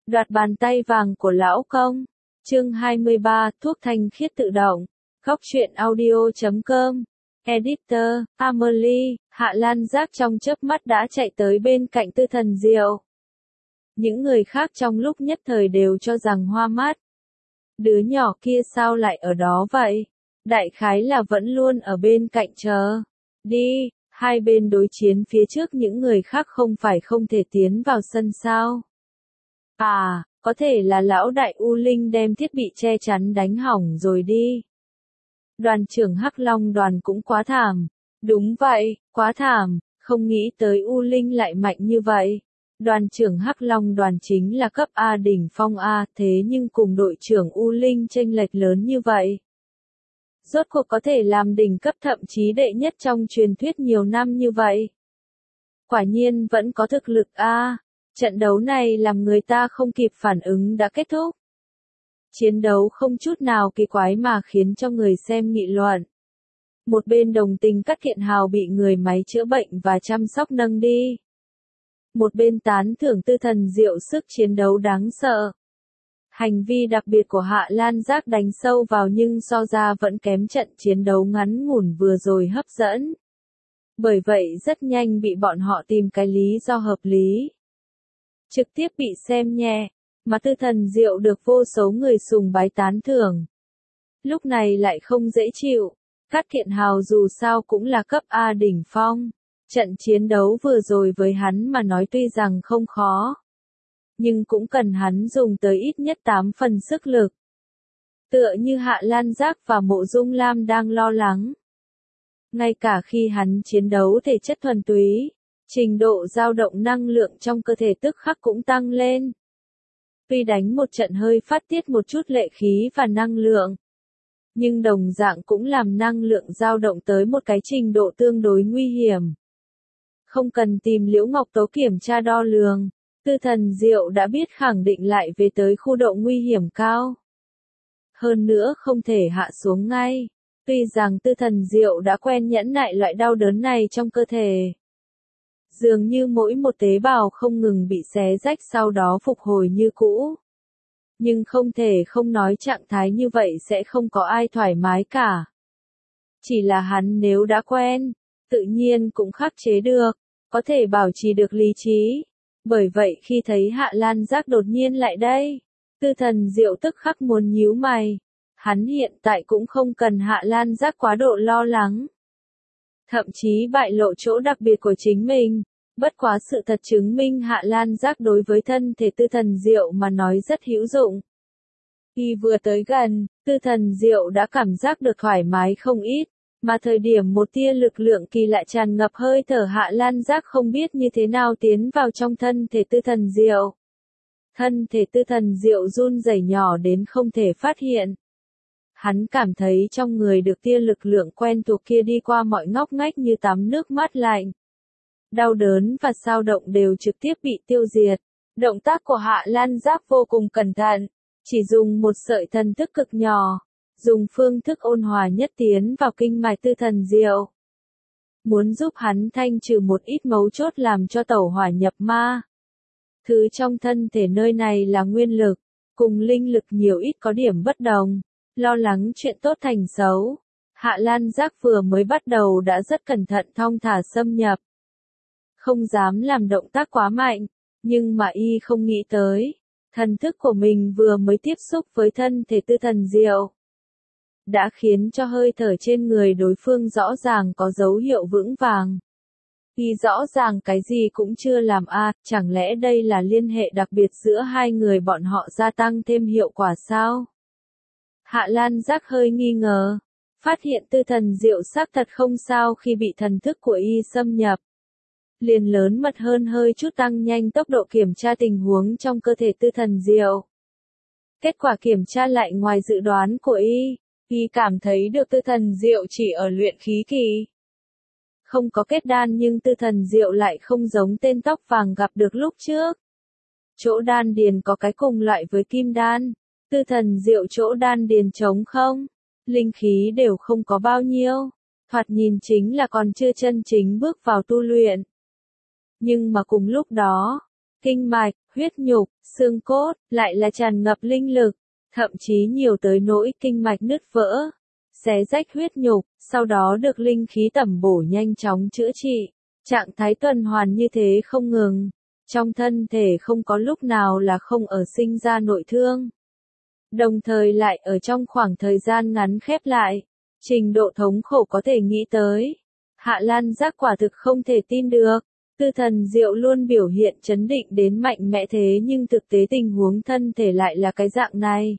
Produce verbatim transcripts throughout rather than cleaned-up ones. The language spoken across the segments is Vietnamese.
Đoạt bàn tay vàng của lão công. Chương hai mươi ba, thuốc thanh khiết tự động. Góc truyện audio chấm com. Editor, Amelie, Hạ Lan Giác trong chớp mắt đã chạy tới bên cạnh Tư Thần Diệu. Những người khác trong lúc nhất thời đều cho rằng hoa mắt. Đứa nhỏ kia sao lại ở đó vậy? Đại khái là vẫn luôn ở bên cạnh chờ. Đi, hai bên đối chiến phía trước những người khác không phải không thể tiến vào sân sao? À, có thể là lão đại U Linh đem thiết bị che chắn đánh hỏng rồi đi. Đoàn trưởng Hắc Long đoàn cũng quá thảm. Đúng vậy, quá thảm, không nghĩ tới U Linh lại mạnh như vậy. Đoàn trưởng Hắc Long đoàn chính là cấp A đỉnh phong A, thế nhưng cùng đội trưởng U Linh chênh lệch lớn như vậy. Rốt cuộc có thể làm đỉnh cấp thậm chí đệ nhất trong truyền thuyết nhiều năm như vậy. Quả nhiên vẫn có thực lực A. Trận đấu này làm người ta không kịp phản ứng đã kết thúc. Chiến đấu không chút nào kỳ quái mà khiến cho người xem nghị luận. Một bên đồng tình Cát Kiện Hào bị người máy chữa bệnh và chăm sóc nâng đi. Một bên tán thưởng Tư Thần Diệu sức chiến đấu đáng sợ. Hành vi đặc biệt của Hạ Lan Giác đánh sâu vào nhưng so ra vẫn kém trận chiến đấu ngắn ngủn vừa rồi hấp dẫn. Bởi vậy rất nhanh bị bọn họ tìm cái lý do hợp lý. Trực tiếp bị xem nhẹ, mà Tư Thần Diệu được vô số người sùng bái tán thưởng. Lúc này lại không dễ chịu, Cát Kiện Hào dù sao cũng là cấp A đỉnh phong. Trận chiến đấu vừa rồi với hắn mà nói tuy rằng không khó, nhưng cũng cần hắn dùng tới ít nhất tám phần sức lực. Tựa như Hạ Lan Giác và Mộ Dung Lam đang lo lắng. Ngay cả khi hắn chiến đấu thể chất thuần túy, trình độ dao động năng lượng trong cơ thể tức khắc cũng tăng lên. Tuy đánh một trận hơi phát tiết một chút lệ khí và năng lượng, nhưng đồng dạng cũng làm năng lượng dao động tới một cái trình độ tương đối nguy hiểm. Không cần tìm Liễu Ngọc Tố kiểm tra đo lường, Tư Thần Diệu đã biết khẳng định lại về tới khu độ nguy hiểm cao. Hơn nữa không thể hạ xuống ngay, tuy rằng Tư Thần Diệu đã quen nhẫn nại loại đau đớn này trong cơ thể. Dường như mỗi một tế bào không ngừng bị xé rách sau đó phục hồi như cũ. Nhưng không thể không nói trạng thái như vậy sẽ không có ai thoải mái cả. Chỉ là hắn nếu đã quen, tự nhiên cũng khắc chế được, có thể bảo trì được lý trí. Bởi vậy khi thấy Hạ Lan Giác đột nhiên lại đây, Tư Thần Diệu tức khắc muốn nhíu mày. Hắn hiện tại cũng không cần Hạ Lan Giác quá độ lo lắng. Thậm chí bại lộ chỗ đặc biệt của chính mình. Bất quá sự thật chứng minh Hạ Lan Giác đối với thân thể Tư Thần Diệu mà nói rất hữu dụng. Khi vừa tới gần, Tư Thần Diệu đã cảm giác được thoải mái không ít, mà thời điểm một tia lực lượng kỳ lạ tràn ngập hơi thở Hạ Lan Giác không biết như thế nào tiến vào trong thân thể Tư Thần Diệu. Thân thể Tư Thần Diệu run rẩy nhỏ đến không thể phát hiện. Hắn cảm thấy trong người được tia lực lượng quen thuộc kia đi qua mọi ngóc ngách như tắm nước mát lạnh. Đau đớn và xao động đều trực tiếp bị tiêu diệt. Động tác của Hạ Lan Giác vô cùng cẩn thận, chỉ dùng một sợi thần thức cực nhỏ, dùng phương thức ôn hòa nhất tiến vào kinh mạch Tư Thần Diệu. Muốn giúp hắn thanh trừ một ít mấu chốt làm cho tẩu hỏa nhập ma. Thứ trong thân thể nơi này là nguyên lực, cùng linh lực nhiều ít có điểm bất đồng, lo lắng chuyện tốt thành xấu. Hạ Lan Giác vừa mới bắt đầu đã rất cẩn thận thong thả xâm nhập. Không dám làm động tác quá mạnh, nhưng mà y không nghĩ tới, thần thức của mình vừa mới tiếp xúc với thân thể Tư Thần Diệu, đã khiến cho hơi thở trên người đối phương rõ ràng có dấu hiệu vững vàng. Y rõ ràng cái gì cũng chưa làm a, à, chẳng lẽ đây là liên hệ đặc biệt giữa hai người bọn họ gia tăng thêm hiệu quả sao? Hạ Lan Giác hơi nghi ngờ, phát hiện Tư Thần Diệu xác thật không sao khi bị thần thức của y xâm nhập. Liền lớn mật hơn hơi chút tăng nhanh tốc độ kiểm tra tình huống trong cơ thể Tư Thần Diệu. Kết quả kiểm tra lại ngoài dự đoán của y, y cảm thấy được Tư Thần Diệu chỉ ở luyện khí kỳ. Không có kết đan nhưng Tư Thần Diệu lại không giống tên tóc vàng gặp được lúc trước. Chỗ đan điền có cái cùng loại với kim đan, Tư Thần Diệu chỗ đan điền trống không, linh khí đều không có bao nhiêu, thoạt nhìn chính là còn chưa chân chính bước vào tu luyện. Nhưng mà cùng lúc đó, kinh mạch, huyết nhục, xương cốt, lại là tràn ngập linh lực, thậm chí nhiều tới nỗi kinh mạch nứt vỡ, xé rách huyết nhục, sau đó được linh khí tẩm bổ nhanh chóng chữa trị. Trạng thái tuần hoàn như thế không ngừng, trong thân thể không có lúc nào là không ở sinh ra nội thương. Đồng thời lại ở trong khoảng thời gian ngắn khép lại, trình độ thống khổ có thể nghĩ tới. Hạ Lan Giác quả thực không thể tin được, Tư Thần Diệu luôn biểu hiện trấn định đến mạnh mẽ thế nhưng thực tế tình huống thân thể lại là cái dạng này.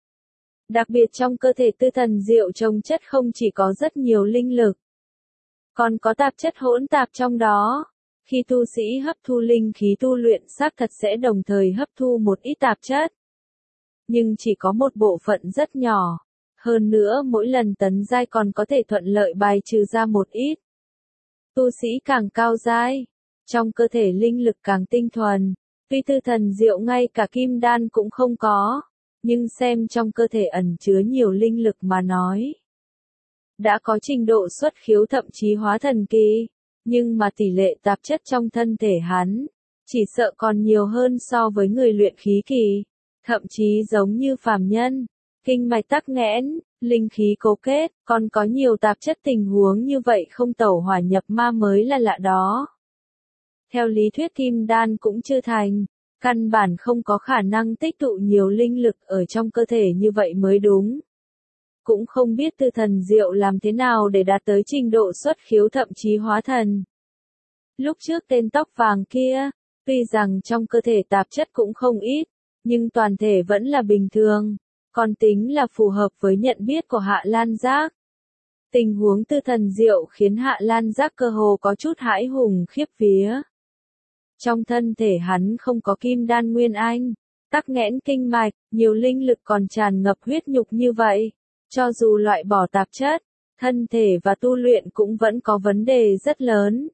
Đặc biệt trong cơ thể Tư Thần Diệu trông chất không chỉ có rất nhiều linh lực, còn có tạp chất hỗn tạp trong đó. Khi tu sĩ hấp thu linh khí tu luyện xác thật sẽ đồng thời hấp thu một ít tạp chất, nhưng chỉ có một bộ phận rất nhỏ. Hơn nữa mỗi lần tấn giai còn có thể thuận lợi bài trừ ra một ít. Tu sĩ càng cao giai, trong cơ thể linh lực càng tinh thuần, tuy Tư Thần Diệu ngay cả kim đan cũng không có, nhưng xem trong cơ thể ẩn chứa nhiều linh lực mà nói, đã có trình độ xuất khiếu thậm chí hóa thần kỳ, nhưng mà tỷ lệ tạp chất trong thân thể hắn, chỉ sợ còn nhiều hơn so với người luyện khí kỳ, thậm chí giống như phàm nhân, kinh mạch tắc nghẽn, linh khí cố kết, còn có nhiều tạp chất tình huống như vậy không tẩu hỏa nhập ma mới là lạ đó. Theo lý thuyết kim đan cũng chưa thành, căn bản không có khả năng tích tụ nhiều linh lực ở trong cơ thể như vậy mới đúng. Cũng không biết Tư Thần Diệu làm thế nào để đạt tới trình độ xuất khiếu thậm chí hóa thần. Lúc trước tên tóc vàng kia, tuy rằng trong cơ thể tạp chất cũng không ít, nhưng toàn thể vẫn là bình thường, còn tính là phù hợp với nhận biết của Hạ Lan Giác. Tình huống Tư Thần Diệu khiến Hạ Lan Giác cơ hồ có chút hãi hùng khiếp vía. Trong thân thể hắn không có kim đan nguyên anh, tắc nghẽn kinh mạch, nhiều linh lực còn tràn ngập huyết nhục như vậy. Cho dù loại bỏ tạp chất, thân thể và tu luyện cũng vẫn có vấn đề rất lớn.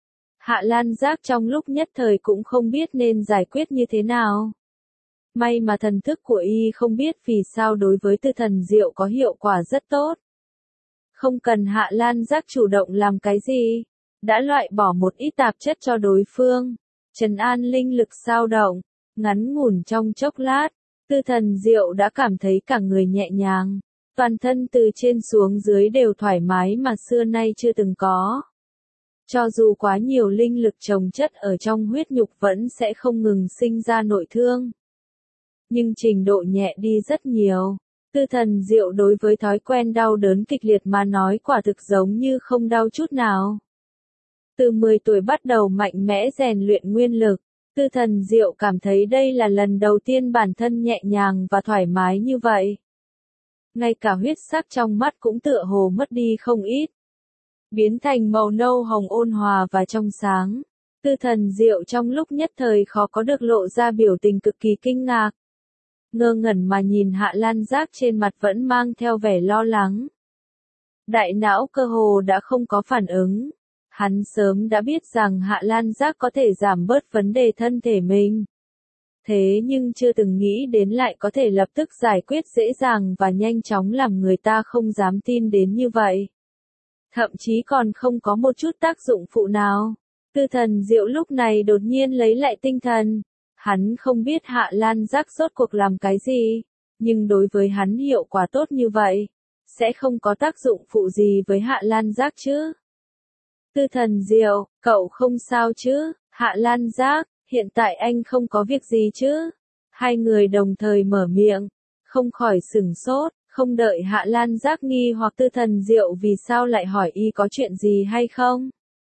Hạ Lan Giác trong lúc nhất thời cũng không biết nên giải quyết như thế nào. May mà thần thức của y không biết vì sao đối với Tư Thần Diệu có hiệu quả rất tốt. Không cần Hạ Lan Giác chủ động làm cái gì, đã loại bỏ một ít tạp chất cho đối phương, trấn an linh lực dao động, ngắn ngủn trong chốc lát, Tư Thần Diệu đã cảm thấy cả người nhẹ nhàng. Toàn thân từ trên xuống dưới đều thoải mái mà xưa nay chưa từng có. Cho dù quá nhiều linh lực chồng chất ở trong huyết nhục vẫn sẽ không ngừng sinh ra nội thương. Nhưng trình độ nhẹ đi rất nhiều. Tư Thần Diệu đối với thói quen đau đớn kịch liệt mà nói quả thực giống như không đau chút nào. Từ mười tuổi bắt đầu mạnh mẽ rèn luyện nguyên lực, Tư Thần Diệu cảm thấy đây là lần đầu tiên bản thân nhẹ nhàng và thoải mái như vậy. Ngay cả huyết sắc trong mắt cũng tựa hồ mất đi không ít. Biến thành màu nâu hồng ôn hòa và trong sáng. Tư Thần Diệu trong lúc nhất thời khó có được lộ ra biểu tình cực kỳ kinh ngạc. Ngơ ngẩn mà nhìn Hạ Lan Giác trên mặt vẫn mang theo vẻ lo lắng. Đại não cơ hồ đã không có phản ứng. Hắn sớm đã biết rằng Hạ Lan Giác có thể giảm bớt vấn đề thân thể mình. Thế nhưng chưa từng nghĩ đến lại có thể lập tức giải quyết dễ dàng và nhanh chóng làm người ta không dám tin đến như vậy. Thậm chí còn không có một chút tác dụng phụ nào. Tư Thần Diệu lúc này đột nhiên lấy lại tinh thần. Hắn không biết Hạ Lan Giác rốt cuộc làm cái gì, nhưng đối với hắn hiệu quả tốt như vậy, sẽ không có tác dụng phụ gì với Hạ Lan Giác chứ. Tư Thần Diệu, cậu không sao chứ? Hạ Lan Giác, hiện tại anh không có việc gì chứ? Hai người đồng thời mở miệng, không khỏi sửng sốt, không đợi Hạ Lan Giác nghi hoặc Tư Thần Diệu vì sao lại hỏi y có chuyện gì hay không.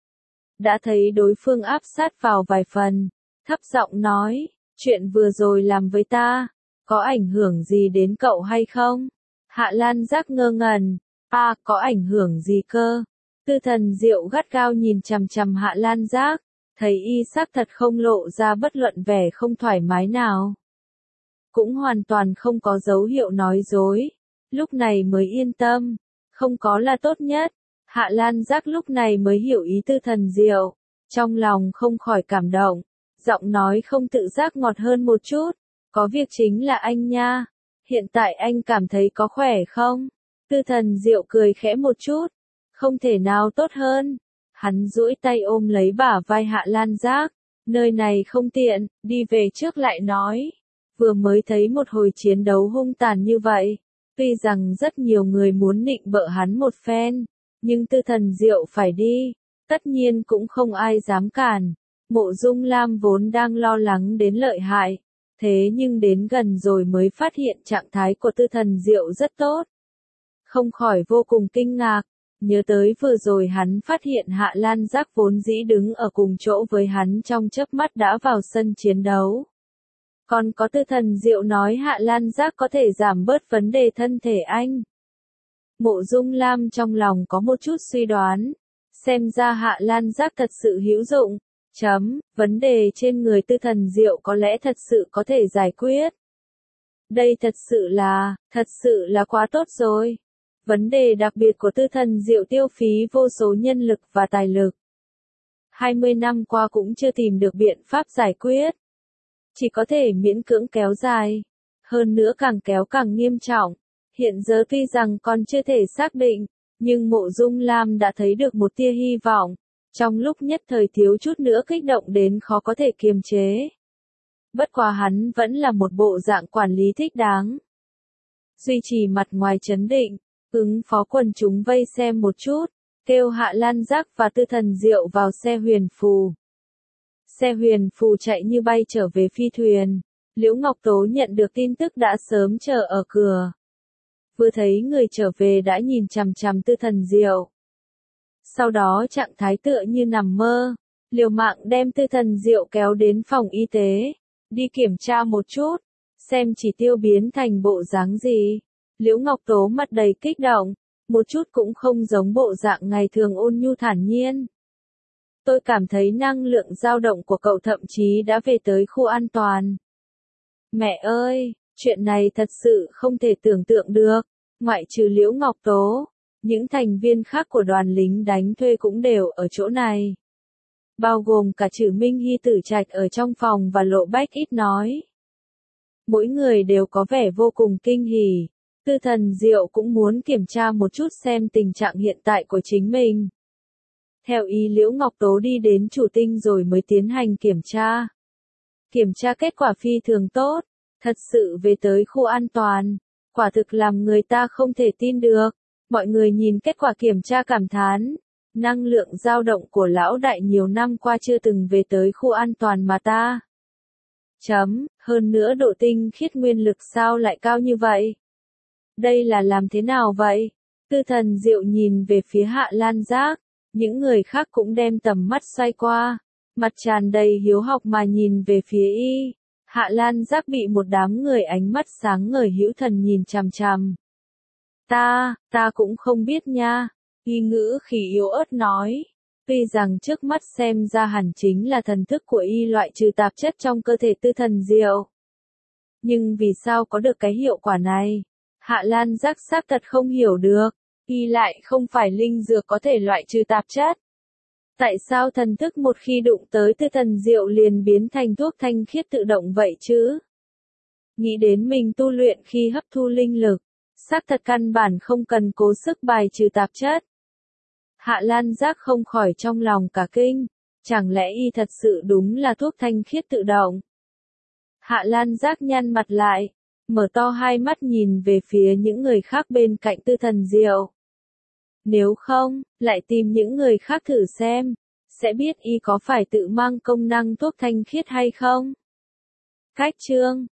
Đã thấy đối phương áp sát vào vài phần, thấp giọng nói, chuyện vừa rồi làm với ta, có ảnh hưởng gì đến cậu hay không? Hạ Lan Giác ngơ ngẩn, à, có ảnh hưởng gì cơ? Tư Thần Diệu gắt gao nhìn chằm chằm Hạ Lan Giác, thấy y xác thật không lộ ra bất luận vẻ không thoải mái nào. Cũng hoàn toàn không có dấu hiệu nói dối, lúc này mới yên tâm, không có là tốt nhất. Hạ Lan Giác lúc này mới hiểu ý Tư Thần Diệu, trong lòng không khỏi cảm động, giọng nói không tự giác ngọt hơn một chút, có việc chính là anh nha, hiện tại anh cảm thấy có khỏe không? Tư Thần Diệu cười khẽ một chút, không thể nào tốt hơn. Hắn duỗi tay ôm lấy bả vai Hạ Lan Giác, Nơi này không tiện, đi về trước lại nói. Vừa mới thấy một hồi chiến đấu hung tàn như vậy. Tuy rằng rất nhiều người muốn nịnh bợ hắn một phen, nhưng Tư Thần Diệu phải đi, tất nhiên cũng không ai dám cản. Mộ Dung Lam vốn đang lo lắng đến lợi hại, thế nhưng đến gần rồi mới phát hiện trạng thái của Tư Thần Diệu rất tốt. Không khỏi vô cùng kinh ngạc, nhớ tới vừa rồi hắn phát hiện Hạ Lan Giác vốn dĩ đứng ở cùng chỗ với hắn trong chớp mắt đã vào sân chiến đấu. Còn có Tư Thần Diệu nói Hạ Lan Giác có thể giảm bớt vấn đề thân thể anh. Mộ Dung Lam trong lòng có một chút suy đoán, xem ra Hạ Lan Giác thật sự hữu dụng. Chấm, vấn đề trên người Tư Thần Diệu có lẽ thật sự có thể giải quyết. Đây thật sự là, thật sự là quá tốt rồi. Vấn đề đặc biệt của Tư Thần Diệu tiêu phí vô số nhân lực và tài lực. hai mươi năm qua cũng chưa tìm được biện pháp giải quyết. Chỉ có thể miễn cưỡng kéo dài. Hơn nữa càng kéo càng nghiêm trọng. Hiện giờ tuy rằng còn chưa thể xác định, nhưng Mộ Dung Lam đã thấy được một tia hy vọng. Trong lúc nhất thời thiếu chút nữa kích động đến khó có thể kiềm chế. Bất quá hắn vẫn là một bộ dạng quản lý thích đáng. Duy trì mặt ngoài trấn định, ứng phó quần chúng vây xem một chút, kêu Hạ Lan Giác và Tư Thần Diệu vào xe huyền phù. Xe huyền phù chạy như bay trở về phi thuyền. Liễu Ngọc Tố nhận được tin tức đã sớm chờ ở cửa. Vừa thấy người trở về đã nhìn chằm chằm Tư Thần Diệu. Sau đó trạng thái tựa như nằm mơ, liều mạng đem Tư Thần Diệu kéo đến phòng y tế, đi kiểm tra một chút, xem chỉ tiêu biến thành bộ dáng gì. Liễu Ngọc Tố mặt đầy kích động, một chút cũng không giống bộ dạng ngày thường ôn nhu thản nhiên. Tôi cảm thấy năng lượng dao động của cậu thậm chí đã về tới khu an toàn. Mẹ ơi, chuyện này thật sự không thể tưởng tượng được, ngoại trừ Liễu Ngọc Tố. Những thành viên khác của đoàn lính đánh thuê cũng đều ở chỗ này. Bao gồm cả Trử Minh Hy Tử Trạch ở trong phòng và Lộ Bách ít nói. Mỗi người đều có vẻ vô cùng kinh hỉ. Tư Thần Diệu cũng muốn kiểm tra một chút xem tình trạng hiện tại của chính mình. Theo ý Liễu Ngọc Tố đi đến chủ tinh rồi mới tiến hành kiểm tra. Kiểm tra kết quả phi thường tốt, thật sự về tới khu an toàn. Quả thực làm người ta không thể tin được. Mọi người nhìn kết quả kiểm tra cảm thán, năng lượng dao động của lão đại nhiều năm qua chưa từng về tới khu an toàn mà ta. Chấm, hơn nữa độ tinh khiết nguyên lực sao lại cao như vậy? Đây là làm thế nào vậy? Tư Thần Diệu nhìn về phía Hạ Lan Giác, những người khác cũng đem tầm mắt xoay qua, mặt tràn đầy hiếu học mà nhìn về phía y. Hạ Lan Giác bị một đám người ánh mắt sáng ngời hữu thần nhìn chằm chằm. Ta, ta cũng không biết nha, y ngữ khí yếu ớt nói. Tuy rằng trước mắt xem ra hẳn chính là thần thức của y loại trừ tạp chất trong cơ thể Tư Thần Diệu. Nhưng vì sao có được cái hiệu quả này? Hạ Lan Giác xác thật không hiểu được, y lại không phải linh dược có thể loại trừ tạp chất. Tại sao thần thức một khi đụng tới Tư Thần Diệu liền biến thành thuốc thanh khiết tự động vậy chứ? Nghĩ đến mình tu luyện khi hấp thu linh lực. Xác thật căn bản không cần cố sức bài trừ tạp chất. Hạ Lan Giác không khỏi trong lòng cả kinh, chẳng lẽ y thật sự đúng là thuốc thanh khiết tự động? Hạ Lan Giác nhăn mặt lại, mở to hai mắt nhìn về phía những người khác bên cạnh Tư Thần Diệu. Nếu không, lại tìm những người khác thử xem, sẽ biết y có phải tự mang công năng thuốc thanh khiết hay không? Cách chương